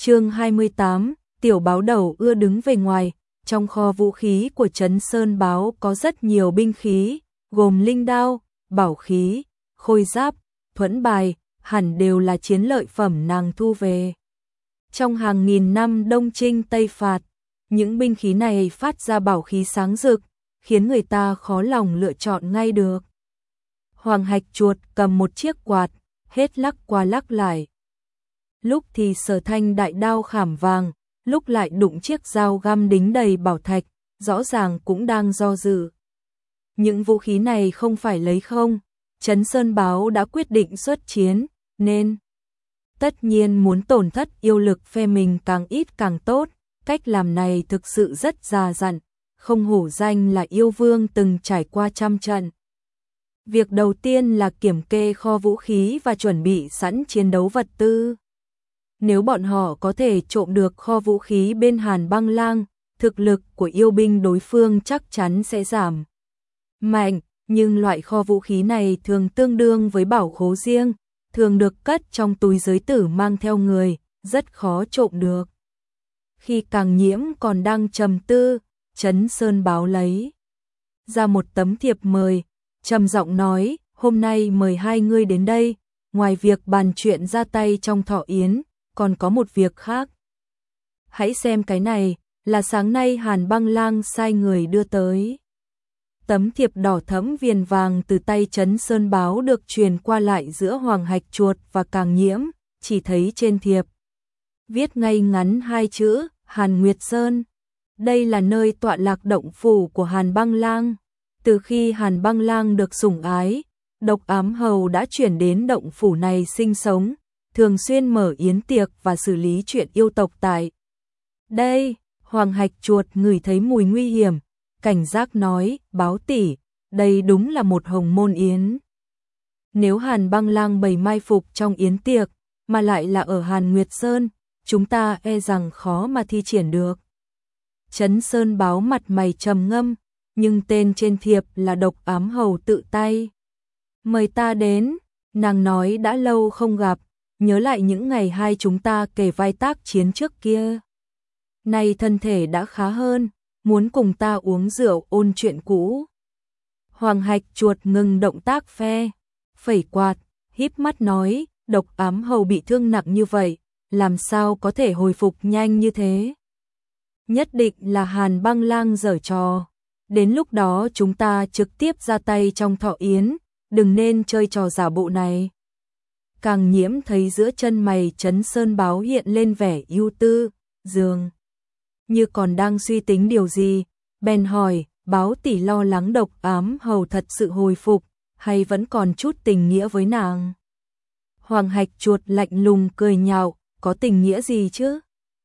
Chương 28, tiểu báo đầu ưa đứng về ngoài. Trong kho vũ khí của Trấn Sơn Báo có rất nhiều binh khí, gồm linh đao, bảo khí, khôi giáp, thuẫn bài, hẳn đều là chiến lợi phẩm nàng thu về. Trong hàng nghìn năm Đông Chinh Tây Phạt, những binh khí này phát ra bảo khí sáng rực, khiến người ta khó lòng lựa chọn ngay được. Hoàng Hạch Chuột cầm một chiếc quạt, hết lắc qua lắc lại. Lúc thì sở thanh đại đao khảm vàng, lúc lại đụng chiếc dao găm đính đầy bảo thạch, rõ ràng cũng đang do dự. Những vũ khí này không phải lấy không, Trấn Sơn Báo đã quyết định xuất chiến, nên tất nhiên muốn tổn thất yêu lực phe mình càng ít càng tốt, cách làm này thực sự rất già dặn, không hổ danh là yêu vương từng trải qua trăm trận. Việc đầu tiên là kiểm kê kho vũ khí và chuẩn bị sẵn chiến đấu vật tư. Nếu bọn họ có thể trộm được kho vũ khí bên Hàn Băng Lang, thực lực của yêu binh đối phương chắc chắn sẽ giảm mạnh, nhưng loại kho vũ khí này thường tương đương với bảo khố riêng, thường được cất trong túi giới tử mang theo người, rất khó trộm được. Khi Càng Nhiễm còn đang trầm tư, Trấn Sơn Báo lấy ra một tấm thiệp mời, trầm giọng nói, hôm nay mời hai ngươi đến đây, ngoài việc bàn chuyện ra tay trong thọ yến, còn có một việc khác. Hãy xem cái này, là sáng nay Hàn Băng Lang sai người đưa tới. Tấm thiệp đỏ thẫm viền vàng từ tay Trấn Sơn Báo được truyền qua lại giữa Hoàng Hạch Chuột và Càng Nhiễm, chỉ thấy trên thiệp viết ngay ngắn hai chữ, Hàn Nguyệt Sơn. Đây là nơi tọa lạc động phủ của Hàn Băng Lang. Từ khi Hàn Băng Lang được sủng ái, Độc Ám Hầu đã chuyển đến động phủ này sinh sống, thường xuyên mở yến tiệc và xử lý chuyện yêu tộc tại đây. Hoàng Hạch Chuột ngửi thấy mùi nguy hiểm, cảnh giác nói, Báo tỷ, đây đúng là một hồng môn yến. Nếu Hàn Băng Lang bày mai phục trong yến tiệc, mà lại là ở Hàn Nguyệt Sơn, chúng ta e rằng khó mà thi triển được. Trấn Sơn Báo mặt mày trầm ngâm, nhưng tên trên thiệp là Độc Ám Hầu tự tay mời ta đến. Nàng nói đã lâu không gặp, nhớ lại những ngày hai chúng ta kề vai tác chiến trước kia. Nay thân thể đã khá hơn, muốn cùng ta uống rượu ôn chuyện cũ. Hoàng Hạch Chuột ngừng động tác phẩy quạt, híp mắt nói, Độc Ám Hầu bị thương nặng như vậy, làm sao có thể hồi phục nhanh như thế? Nhất định là Hàn Băng Lang giở trò. Đến lúc đó chúng ta trực tiếp ra tay trong thọ yến, đừng nên chơi trò giả bộ này. Càng Nhiễm thấy giữa chân mày Trấn Sơn Báo hiện lên vẻ ưu tư, dường như còn đang suy tính điều gì, bèn hỏi, Báo tỷ lo lắng Độc Ám Hầu thật sự hồi phục, hay vẫn còn chút tình nghĩa với nàng? Hoàng Hạch Chuột lạnh lùng cười nhạo, có tình nghĩa gì chứ?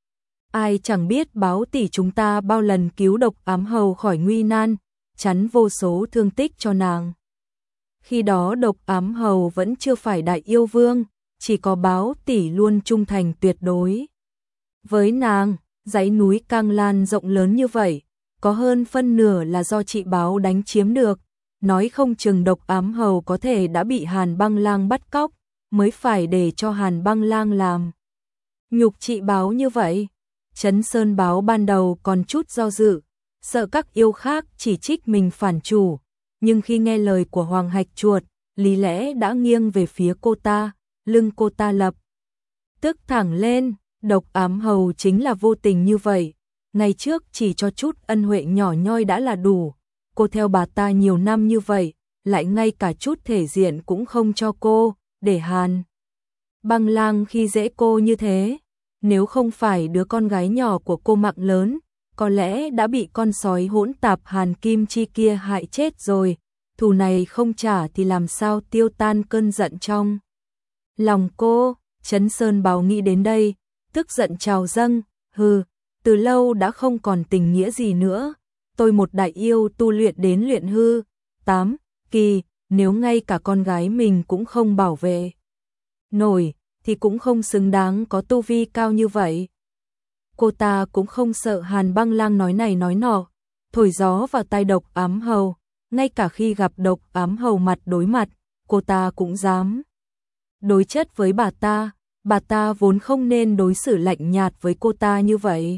Ai chẳng biết Báo tỷ chúng ta bao lần cứu Độc Ám Hầu khỏi nguy nan, chắn vô số thương tích cho nàng. Khi đó Độc Ám Hầu vẫn chưa phải đại yêu vương, chỉ có Báo tỷ luôn trung thành tuyệt đối với nàng. Dãy núi Cang Lan rộng lớn như vậy, có hơn phân nửa là do chị Báo đánh chiếm được, nói không chừng Độc Ám Hầu có thể đã bị Hàn Băng Lang bắt cóc, mới phải để cho Hàn Băng Lang làm nhục chị Báo như vậy. Trấn Sơn Báo ban đầu còn chút do dự, sợ các yêu khác chỉ trích mình phản chủ, nhưng khi nghe lời của Hoàng Hạch Chuột, lý lẽ đã nghiêng về phía cô ta, lưng cô ta lập tức thẳng lên. Độc Ám Hầu chính là vô tình như vậy, ngày trước chỉ cho chút ân huệ nhỏ nhoi đã là đủ, cô theo bà ta nhiều năm như vậy, lại ngay cả chút thể diện cũng không cho cô, để Hàn Băng Lang khi dễ cô như thế. Nếu không phải đứa con gái nhỏ của cô mạng lớn, có lẽ đã bị con sói hỗn tạp Hàn Kim Chi kia hại chết rồi, thù này không trả thì làm sao tiêu tan cơn giận trong lòng cô. Trấn Sơn Báo nghĩ đến đây, tức giận trào dâng, hừ, từ lâu đã không còn tình nghĩa gì nữa, tôi một đại yêu tu luyện đến luyện hư 8 kỳ, nếu ngay cả con gái mình cũng không bảo vệ nổi, thì cũng không xứng đáng có tu vi cao như vậy. Cô ta cũng không sợ Hàn Băng Lang nói này nói nọ, thổi gió vào tai Độc Ám Hầu, ngay cả khi gặp Độc Ám Hầu mặt đối mặt, cô ta cũng dám đối chất với bà ta. bà ta vốn không nên đối xử lạnh nhạt với cô ta như vậy.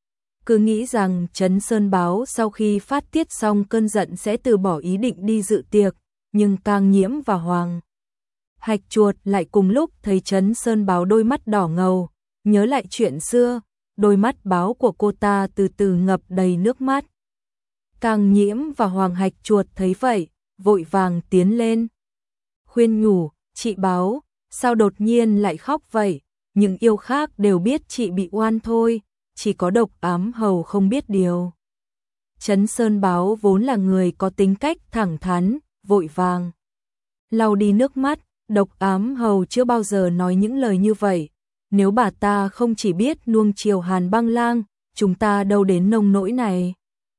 Cứ nghĩ rằng Trấn Sơn Báo sau khi phát tiết xong cơn giận sẽ từ bỏ ý định đi dự tiệc, nhưng Càng Nhiễm và Hoàng Hạch Chuột lại cùng lúc thấy Trấn Sơn Báo đôi mắt đỏ ngầu, nhớ lại chuyện xưa, đôi mắt báo của cô ta từ từ ngập đầy nước mắt. Càng Nhiễm và Hoàng Hạch Chuột thấy vậy, vội vàng tiến lên. Khuyên nhủ, chị Báo, sao đột nhiên lại khóc vậy? Những yêu khác đều biết chị bị oan thôi, chỉ có Độc Ám Hầu không biết điều. Trấn Sơn Báo vốn là người có tính cách thẳng thắn, vội vàng lau đi nước mắt. Độc Ám Hầu chưa bao giờ nói những lời như vậy. Nếu bà ta không chỉ biết nuông chiều Hàn Băng Lang, chúng ta đâu đến nông nỗi này.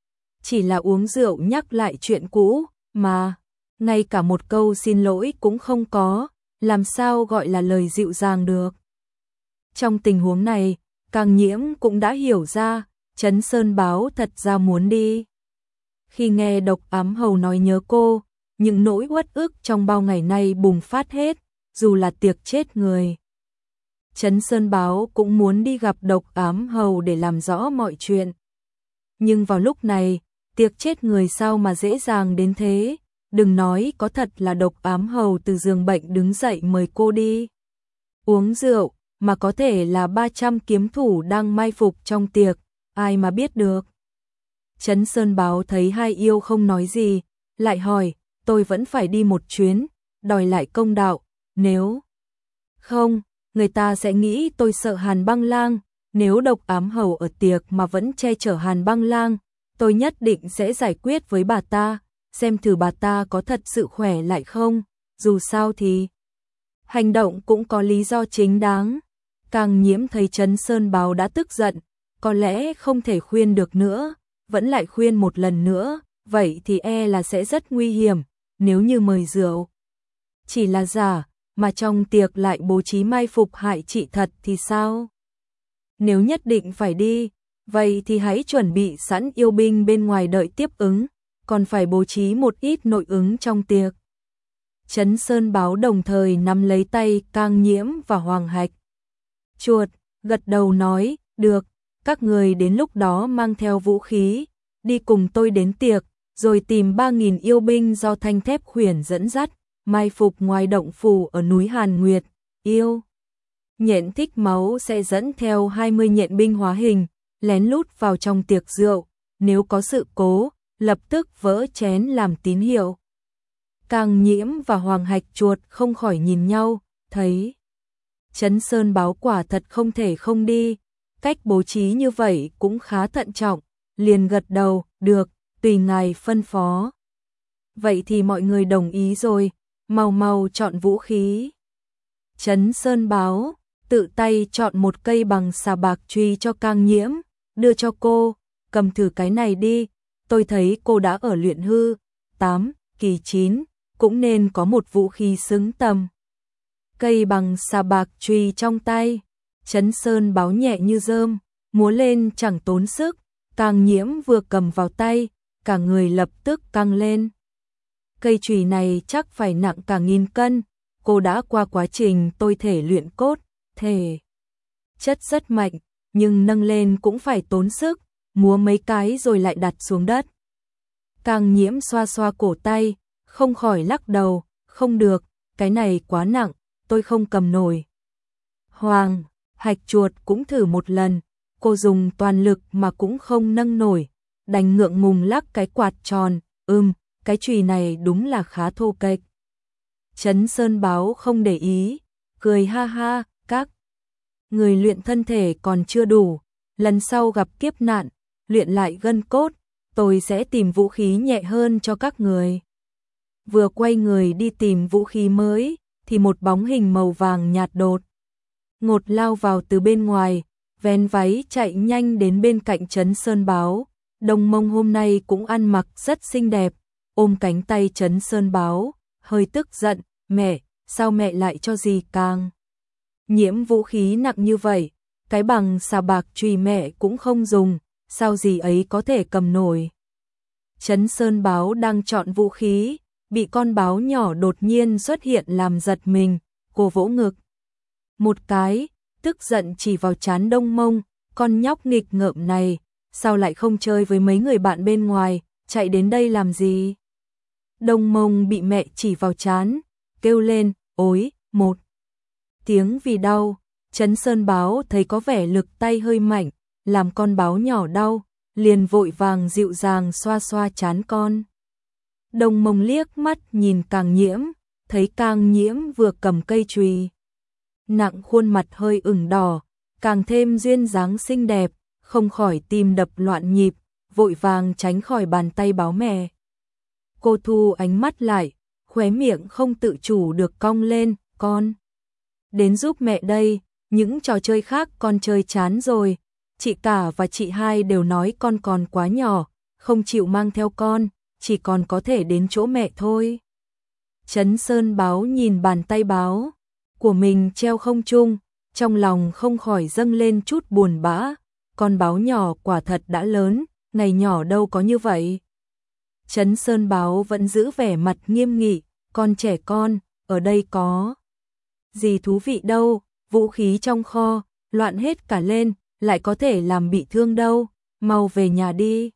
Chỉ là uống rượu nhắc lại chuyện cũ, mà ngay cả một câu xin lỗi cũng không có, làm sao gọi là lời dịu dàng được. Trong tình huống này, Càng Nhiễm cũng đã hiểu ra, Trấn Sơn Báo thật ra muốn đi. Khi nghe Độc Ám Hầu nói nhớ cô, những nỗi uất ức trong bao ngày nay bùng phát hết, dù là tiệc chết người. Trấn Sơn Báo cũng muốn đi gặp Độc Ám Hầu để làm rõ mọi chuyện. Nhưng vào lúc này, tiệc chết người sao mà dễ dàng đến thế, đừng nói có thật là Độc Ám Hầu từ giường bệnh đứng dậy mời cô đi uống rượu, mà có thể là 300 kiếm thủ đang mai phục trong tiệc, ai mà biết được. Trấn Sơn Báo thấy hai yêu không nói gì, lại hỏi, tôi vẫn phải đi một chuyến, đòi lại công đạo, nếu không, người ta sẽ nghĩ tôi sợ Hàn Băng Lang, nếu Độc Ám Hầu ở tiệc mà vẫn che chở Hàn Băng Lang, tôi nhất định sẽ giải quyết với bà ta, xem thử bà ta có thật sự khỏe lại không, dù sao thì hành động cũng có lý do chính đáng. Càng Nhiễm thấy Trấn Sơn Báo đã tức giận, có lẽ không thể khuyên được nữa, vẫn lại khuyên một lần nữa, vậy thì e là sẽ rất nguy hiểm, nếu như mời rượu chỉ là giả, mà trong tiệc lại bố trí mai phục hại chị thật thì sao? Nếu nhất định phải đi, vậy thì hãy chuẩn bị sẵn yêu binh bên ngoài đợi tiếp ứng, còn phải bố trí một ít nội ứng trong tiệc. Trấn Sơn Báo đồng thời nắm lấy tay Càng Nhiễm và Hoàng Hạch Chuột, gật đầu nói, được, các người đến lúc đó mang theo vũ khí, đi cùng tôi đến tiệc, rồi tìm 3.000 yêu binh do Thanh Thép Khuyển dẫn dắt, mai phục ngoài động phủ ở núi Hàn Nguyệt. Yêu nhện thích máu sẽ dẫn theo 20 nhện binh hóa hình, lén lút vào trong tiệc rượu, nếu có sự cố, lập tức vỡ chén làm tín hiệu. Càng Nhiễm và Hoàng Hạch Chuột không khỏi nhìn nhau, thấy Trấn Sơn Báo quả thật không thể không đi, cách bố trí như vậy cũng khá thận trọng, liền gật đầu, được, tùy ngài phân phó. Vậy thì mọi người đồng ý rồi, mau mau chọn vũ khí. Trấn Sơn Báo tự tay chọn một cây bằng xà bạc truy cho Càng Nhiễm, đưa cho cô, cầm thử cái này đi, tôi thấy cô đã ở luyện hư 8, kỳ 9, cũng nên có một vũ khí xứng tầm. Cây bằng xà bạc truy trong tay, Trấn Sơn Báo nhẹ như rơm, múa lên chẳng tốn sức, Càng Nhiễm vừa cầm vào tay, cả người lập tức căng lên. Cây chùy này chắc phải nặng cả 1000 cân, cô đã qua quá trình tôi thể luyện cốt, thể chất rất mạnh, nhưng nâng lên cũng phải tốn sức, múa mấy cái rồi lại đặt xuống đất. Càng Nhiễm xoa xoa cổ tay, không khỏi lắc đầu, không được, cái này quá nặng, tôi không cầm nổi. Hoàng Hạch Chuột cũng thử một lần, cô dùng toàn lực mà cũng không nâng nổi, đành ngượng ngùng lắc cái quạt tròn, cái chùy này đúng là khá thô kệch. Trấn Sơn Báo không để ý, cười ha ha, các người luyện thân thể còn chưa đủ, lần sau gặp kiếp nạn, luyện lại gân cốt, tôi sẽ tìm vũ khí nhẹ hơn cho các người. Vừa quay người đi tìm vũ khí mới, thì một bóng hình màu vàng nhạt đột ngột lao vào từ bên ngoài, vén váy chạy nhanh đến bên cạnh Trấn Sơn Báo. Đồng Mông hôm nay cũng ăn mặc rất xinh đẹp, ôm cánh tay Trấn Sơn Báo, hơi tức giận, mẹ, sao mẹ lại cho gì Càng Nhiễm vũ khí nặng như vậy, cái bằng xà bạc chùy mẹ cũng không dùng, sao gì ấy có thể cầm nổi. Trấn Sơn Báo đang chọn vũ khí, bị con báo nhỏ đột nhiên xuất hiện làm giật mình, cô vỗ ngực. một cái, tức giận chỉ vào trán Đông Mông, con nhóc nghịch ngợm này, sao lại không chơi với mấy người bạn bên ngoài, chạy đến đây làm gì? Đông Mông bị mẹ chỉ vào trán, kêu lên, ối, một tiếng vì đau. Trấn Sơn Báo thấy có vẻ lực tay hơi mạnh, làm con báo nhỏ đau, liền vội vàng dịu dàng xoa xoa trán con. Đông Mông liếc mắt nhìn Càng Nhiễm, thấy Càng Nhiễm vừa cầm cây chùy nặng, khuôn mặt hơi ửng đỏ, càng thêm duyên dáng xinh đẹp, không khỏi tim đập loạn nhịp, vội vàng tránh khỏi bàn tay báo mẹ. Cô thu ánh mắt lại, khóe miệng không tự chủ được cong lên, con đến giúp mẹ đây, những trò chơi khác con chơi chán rồi, chị cả và chị hai đều nói con còn quá nhỏ, không chịu mang theo con, chỉ còn có thể đến chỗ mẹ thôi. Trấn Sơn Báo nhìn bàn tay báo của mình treo không trung, trong lòng không khỏi dâng lên chút buồn bã, con báo nhỏ quả thật đã lớn, ngày nhỏ đâu có như vậy. Trấn Sơn Báo vẫn giữ vẻ mặt nghiêm nghị, con trẻ con, ở đây có gì thú vị đâu, vũ khí trong kho, loạn hết cả lên, lại có thể làm bị thương đâu, mau về nhà đi.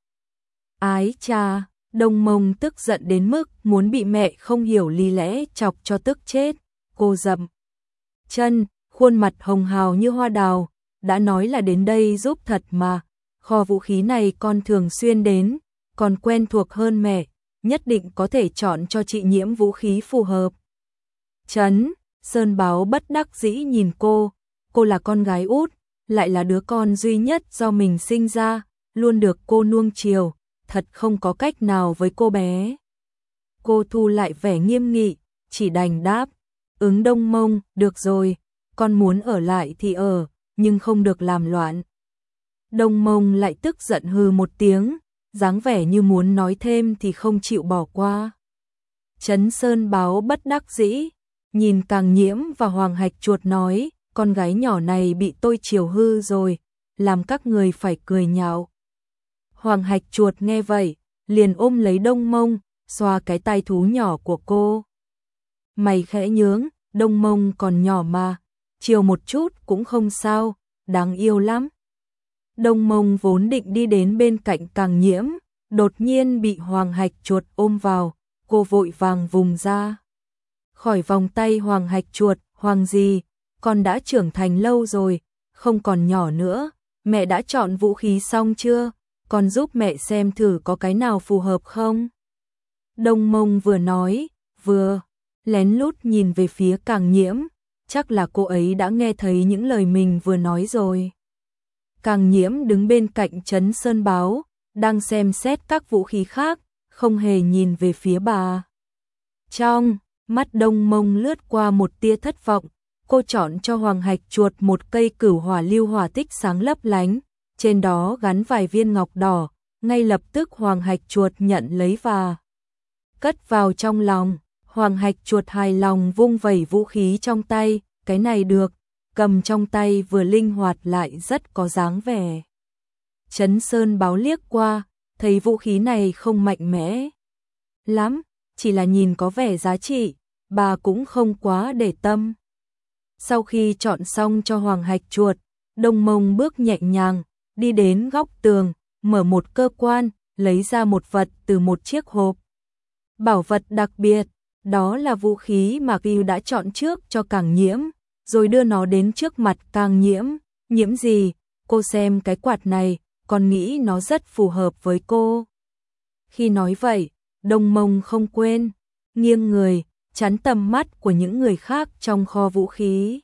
Ái cha, Đông Mông tức giận đến mức muốn bị mẹ không hiểu lý lẽ chọc cho tức chết, cô dậm chân, khuôn mặt hồng hào như hoa đào, đã nói là đến đây giúp thật mà, kho vũ khí này con thường xuyên đến, còn quen thuộc hơn mẹ, nhất định có thể chọn cho chị Nhiễm vũ khí phù hợp. Trấn Sơn Báo bất đắc dĩ nhìn cô là con gái út, lại là đứa con duy nhất do mình sinh ra, luôn được cô nuông chiều, thật không có cách nào với cô bé. Cô thu lại vẻ nghiêm nghị, chỉ đành đáp, ứng Đông Mông, được rồi, con muốn ở lại thì ở, nhưng không được làm loạn. Đông Mông lại tức giận hừ một tiếng, dáng vẻ như muốn nói thêm thì không chịu bỏ qua. Trấn Sơn Báo bất đắc dĩ, nhìn Càng Nhiễm và Hoàng Hạch Chuột nói, con gái nhỏ này bị tôi chiều hư rồi, làm các người phải cười nhạo. Hoàng Hạch Chuột nghe vậy, liền ôm lấy Đông Mông, xoa cái tai thú nhỏ của cô. Mày khẽ nhướng, Đông Mông còn nhỏ mà, chiều một chút cũng không sao, đáng yêu lắm. Đông Mông vốn định đi đến bên cạnh Càng Nhiễm, đột nhiên bị Hoàng Hạch Chuột ôm vào, cô vội vàng vùng ra khỏi vòng tay Hoàng Hạch Chuột. Hoàng gì, con đã trưởng thành lâu rồi, không còn nhỏ nữa, mẹ đã chọn vũ khí xong chưa, con giúp mẹ xem thử có cái nào phù hợp không. Đông Mông vừa nói, vừa lén lút nhìn về phía Càng Nhiễm, chắc là cô ấy đã nghe thấy những lời mình vừa nói rồi. Càng Nhiễm đứng bên cạnh Trấn Sơn Báo, đang xem xét các vũ khí khác, không hề nhìn về phía bà. Trong mắt Đông Mông lướt qua một tia thất vọng, cô chọn cho Hoàng Hạch Chuột một cây cửu hỏa lưu hỏa tích sáng lấp lánh, trên đó gắn vài viên ngọc đỏ, ngay lập tức Hoàng Hạch Chuột nhận lấy và cất vào trong lòng. Hoàng Hạch Chuột hài lòng vung vẩy vũ khí trong tay, cái này được, cầm trong tay vừa linh hoạt lại rất có dáng vẻ. Trấn Sơn Báo liếc qua, thấy vũ khí này không mạnh mẽ lắm, chỉ là nhìn có vẻ giá trị, bà cũng không quá để tâm. Sau khi chọn xong cho Hoàng Hạch Chuột, Đông Mông bước nhẹ nhàng, đi đến góc tường, mở một cơ quan, lấy ra một vật từ một chiếc hộp. Bảo vật đặc biệt, đó là vũ khí mà Kiều đã chọn trước cho Càng Nhiễm, rồi đưa nó đến trước mặt Càng Nhiễm. Nhiễm gì, cô xem cái quạt này, con nghĩ nó rất phù hợp với cô. Khi nói vậy, Đông Mông không quên nghiêng người, chắn tầm mắt của những người khác trong kho vũ khí.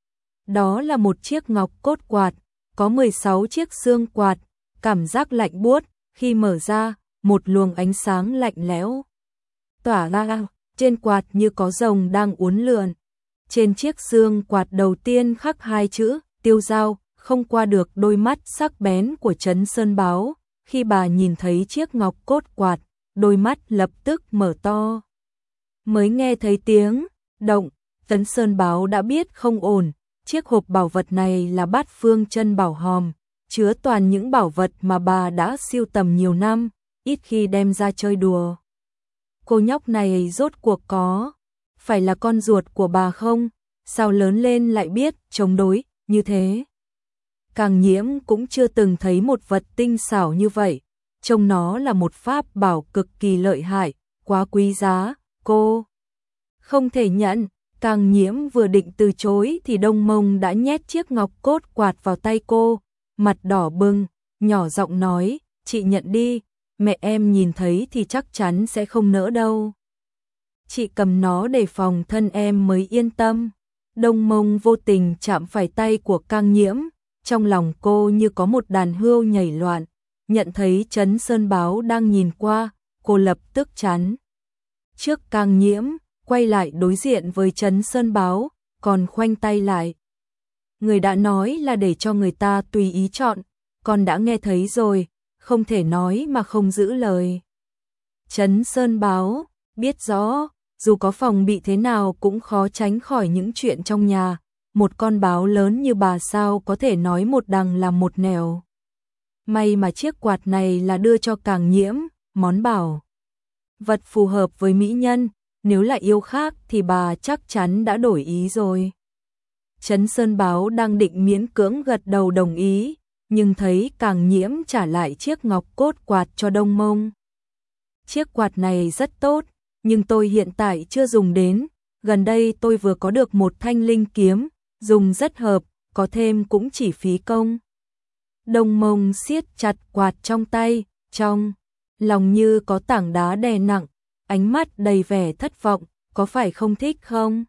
Đó là một chiếc ngọc cốt quạt, có 16 chiếc xương quạt, cảm giác lạnh buốt, khi mở ra, một luồng ánh sáng lạnh lẽo tỏa ra, trên quạt như có rồng đang uốn lượn. Trên chiếc xương quạt đầu tiên khắc hai chữ Tiêu Dao, không qua được đôi mắt sắc bén của Trấn Sơn Báo, khi bà nhìn thấy chiếc ngọc cốt quạt, đôi mắt lập tức mở to. Mới nghe thấy tiếng động, Trấn Sơn Báo đã biết không ổn, chiếc hộp bảo vật này là Bát Phương Chân Bảo Hòm, chứa toàn những bảo vật mà bà đã sưu tầm nhiều năm, ít khi đem ra chơi đùa. Cô nhóc này rốt cuộc có phải là con ruột của bà không? sao lớn lên lại biết chống đối như thế. Càng Nhiễm cũng chưa từng thấy một vật tinh xảo như vậy, trông nó là một pháp bảo cực kỳ lợi hại, quá quý giá, cô không thể nhận. Càng Nhiễm vừa định từ chối thì Đông Mông đã nhét chiếc ngọc cốt quạt vào tay cô, mặt đỏ bừng, nhỏ giọng nói, chị nhận đi, mẹ em nhìn thấy thì chắc chắn sẽ không nỡ đâu. Chị cầm nó để phòng thân em mới yên tâm. Đông Mông vô tình chạm phải tay của Càng Nhiễm, trong lòng cô như có một đàn hươu nhảy loạn, nhận thấy Trấn Sơn Báo đang nhìn qua, cô lập tức chắn trước Càng Nhiễm, quay lại đối diện với Trấn Sơn Báo, còn khoanh tay lại. Người đã nói là để cho người ta tùy ý chọn, con đã nghe thấy rồi, không thể nói mà không giữ lời. Trấn Sơn Báo biết rõ, dù có phòng bị thế nào cũng khó tránh khỏi những chuyện trong nhà, một con báo lớn như bà sao có thể nói một đằng làm một nẻo. May mà chiếc quạt này là đưa cho Càng Nhiễm, món bảo vật phù hợp với mỹ nhân, nếu lại yêu khác thì bà chắc chắn đã đổi ý rồi. Trấn Sơn Báo đang định miễn cưỡng gật đầu đồng ý, nhưng thấy Càng Nhiễm trả lại chiếc ngọc cốt quạt cho Đông Mông. Chiếc quạt này rất tốt, nhưng tôi hiện tại chưa dùng đến, gần đây tôi vừa có được một thanh linh kiếm, dùng rất hợp, có thêm cũng chỉ phí công. Đông Mông siết chặt quạt trong tay, trong lòng như có tảng đá đè nặng, ánh mắt đầy vẻ thất vọng, có phải không thích không?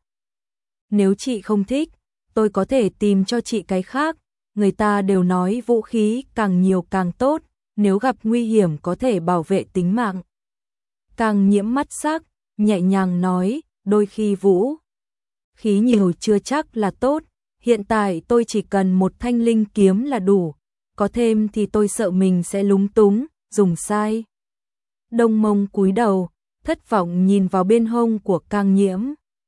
Nếu chị không thích, tôi có thể tìm cho chị cái khác, người ta đều nói vũ khí càng nhiều càng tốt, nếu gặp nguy hiểm có thể bảo vệ tính mạng. Càng Nhiễm mắt sắc, nhẹ nhàng nói, đôi khi vũ khí nhiều chưa chắc là tốt, hiện tại tôi chỉ cần một thanh linh kiếm là đủ, có thêm thì tôi sợ mình sẽ lúng túng, dùng sai. Đông Mông cúi đầu, thất vọng nhìn vào bên hông của Càng Nhiễm.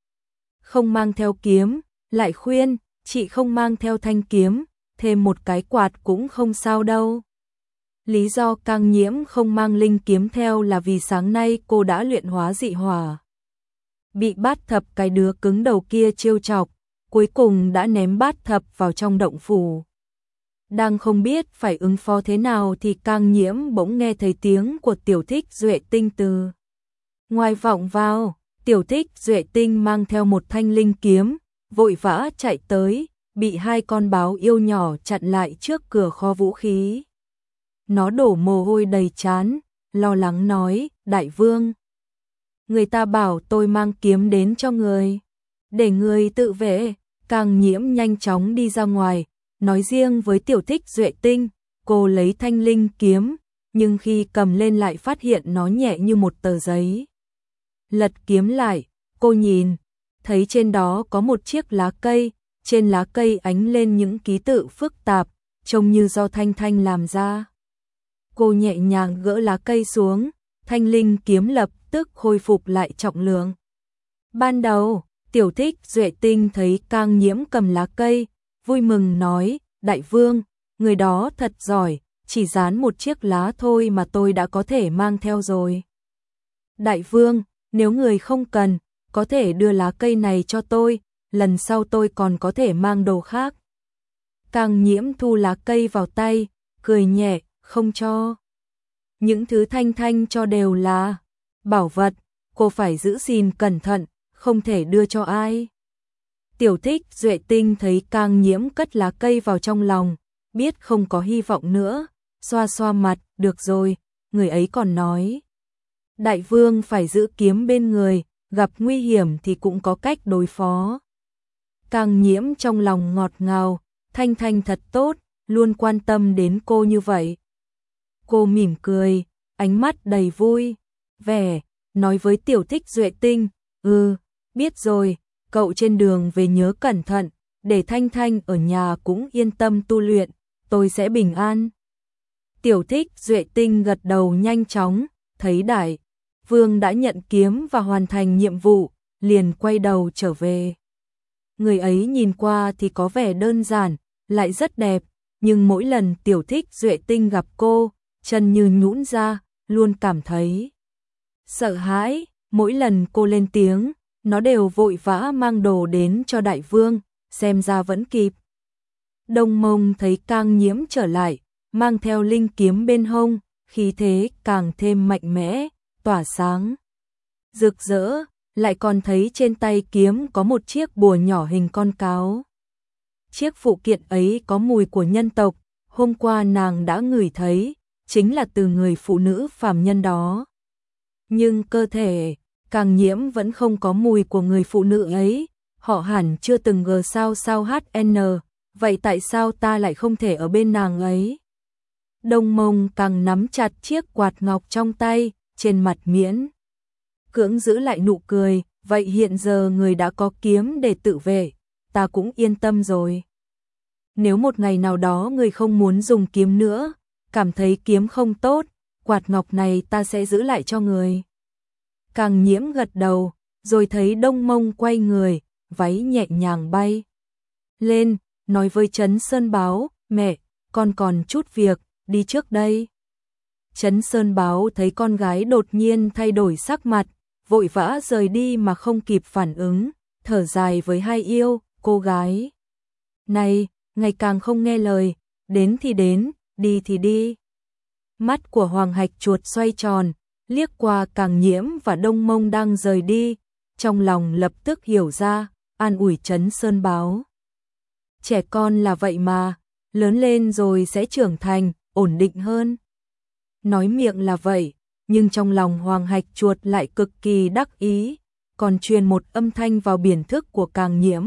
Không mang theo kiếm, lại khuyên, chị không mang theo thanh kiếm, thêm một cái quạt cũng không sao đâu. Lý do Càng Nhiễm không mang linh kiếm theo là vì sáng nay cô đã luyện hóa dị hỏa. Bị Bát Thập cái đứa cứng đầu kia trêu chọc, cuối cùng đã ném Bát Thập vào trong động phủ. Đang không biết phải ứng phó thế nào thì Càng Nhiễm bỗng nghe thấy tiếng của Tiểu Thích Duệ Tinh từ ngoài vọng vào. Tiểu Thích Duệ Tinh mang theo một thanh linh kiếm, vội vã chạy tới, bị hai con báo yêu nhỏ chặn lại trước cửa kho vũ khí. Nó đổ mồ hôi đầy trán, lo lắng nói, đại vương, người ta bảo tôi mang kiếm đến cho người, để người tự vệ. Càng Nhiễm nhanh chóng đi ra ngoài, nói riêng với Tiểu Thích Duệ Tinh, cô lấy thanh linh kiếm, nhưng khi cầm lên lại phát hiện nó nhẹ như một tờ giấy. Lật kiếm lại, cô nhìn, thấy trên đó có một chiếc lá cây, trên lá cây ánh lên những ký tự phức tạp, trông như do Thanh Thanh làm ra. Cô nhẹ nhàng gỡ lá cây xuống, thanh linh kiếm lập tức khôi phục lại trọng lượng. Ban đầu, Tiểu Thích Duệ Tinh thấy Càng Nhiễm cầm lá cây, vui mừng nói, đại vương, người đó thật giỏi, chỉ dán một chiếc lá thôi mà tôi đã có thể mang theo rồi. Đại vương, nếu người không cần, có thể đưa lá cây này cho tôi, lần sau tôi còn có thể mang đồ khác. Càng Nhiễm thu lá cây vào tay, cười nhẹ, không cho. Những thứ Thanh Thanh cho đều là bảo vật, cô phải giữ gìn cẩn thận, không thể đưa cho ai. Tiểu Thích Duệ Tinh thấy Càng Nhiễm cất lá cây vào trong lòng, biết không có hy vọng nữa, xoa xoa mặt, được rồi, người ấy còn nói. Đại vương phải giữ kiếm bên người, gặp nguy hiểm thì cũng có cách đối phó. Càng Nhiễm trong lòng ngọt ngào, Thanh Thanh thật tốt, luôn quan tâm đến cô như vậy. Cô mỉm cười, ánh mắt đầy vui vẻ, nói với Tiểu Thích Duệ Tinh, biết rồi, cậu trên đường về nhớ cẩn thận, để Thanh Thanh ở nhà cũng yên tâm tu luyện, tôi sẽ bình an. Tiểu Thích Duệ Tinh gật đầu nhanh chóng, thấy đại vương đã nhận kiếm và hoàn thành nhiệm vụ, liền quay đầu trở về. Người ấy nhìn qua thì có vẻ đơn giản, lại rất đẹp, nhưng mỗi lần Tiểu Thích Duệ Tinh gặp cô, chân như nhũn ra, luôn cảm thấy sợ hãi, mỗi lần cô lên tiếng, nó đều vội vã mang đồ đến cho đại vương, xem ra vẫn kịp. Đông Mông thấy Cang Nhiễm trở lại, mang theo linh kiếm bên hông, khí thế càng thêm mạnh mẽ, tỏa sáng. Rực rỡ, lại còn thấy trên tay kiếm có một chiếc bùa nhỏ hình con cáo. Chiếc phụ kiện ấy có mùi của nhân tộc, hôm qua nàng đã ngửi thấy, chính là từ người phụ nữ phàm nhân đó. Nhưng cơ thể, Cang Nhiễm vẫn không có mùi của người phụ nữ ấy, họ hẳn chưa từng g sao HN, vậy tại sao ta lại không thể ở bên nàng ấy? Đông Mông càng nắm chặt chiếc quạt ngọc trong tay, trên mặt miễn cưỡng giữ lại nụ cười, vậy hiện giờ người đã có kiếm để tự vệ, ta cũng yên tâm rồi. Nếu một ngày nào đó người không muốn dùng kiếm nữa, cảm thấy kiếm không tốt, quạt ngọc này ta sẽ giữ lại cho người. Cang Nhiễm gật đầu, rồi thấy Đông Mông quay người, váy nhẹ nhàng bay lên, nói với Trấn Sơn Báo, mẹ, con còn chút việc, đi trước đây. Trấn Sơn Báo thấy con gái đột nhiên thay đổi sắc mặt, vội vã rời đi mà không kịp phản ứng, thở dài với hai yêu, cô gái này, ngày càng không nghe lời, đến thì đến, đi thì đi. Mắt của Hoàng Hạch Chuột xoay tròn, liếc qua Cang Nhiễm và Đông Mông đang rời đi, trong lòng lập tức hiểu ra, an ủi Trấn Sơn Báo. Trẻ con là vậy mà, lớn lên rồi sẽ trưởng thành, ổn định hơn. Nói miệng là vậy, nhưng trong lòng Hoàng Hạch Chuột lại cực kỳ đắc ý, còn truyền một âm thanh vào biển thức của Cang Nhiễm.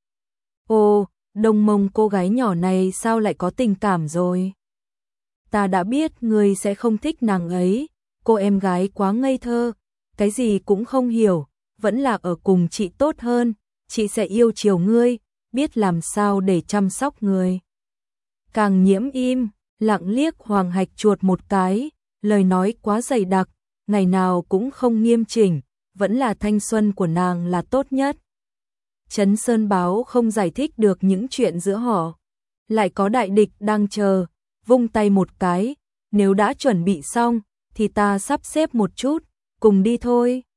Ô, Đông Mông cô gái nhỏ này sao lại có tình cảm rồi? Ta đã biết ngươi sẽ không thích nàng ấy, cô em gái quá ngây thơ, cái gì cũng không hiểu, vẫn là ở cùng chị tốt hơn, chị sẽ yêu chiều ngươi, biết làm sao để chăm sóc ngươi. Cang Nhiễm im, lặng liếc Hoàng Hạch Chuột một cái, lời nói quá dày đặc, ngày nào cũng không nghiêm chỉnh, vẫn là thanh xuân của nàng là tốt nhất. Trấn Sơn Báo không giải thích được những chuyện giữa họ, lại có đại địch đang chờ, vung tay một cái, nếu đã chuẩn bị xong, thì ta sắp xếp một chút, cùng đi thôi.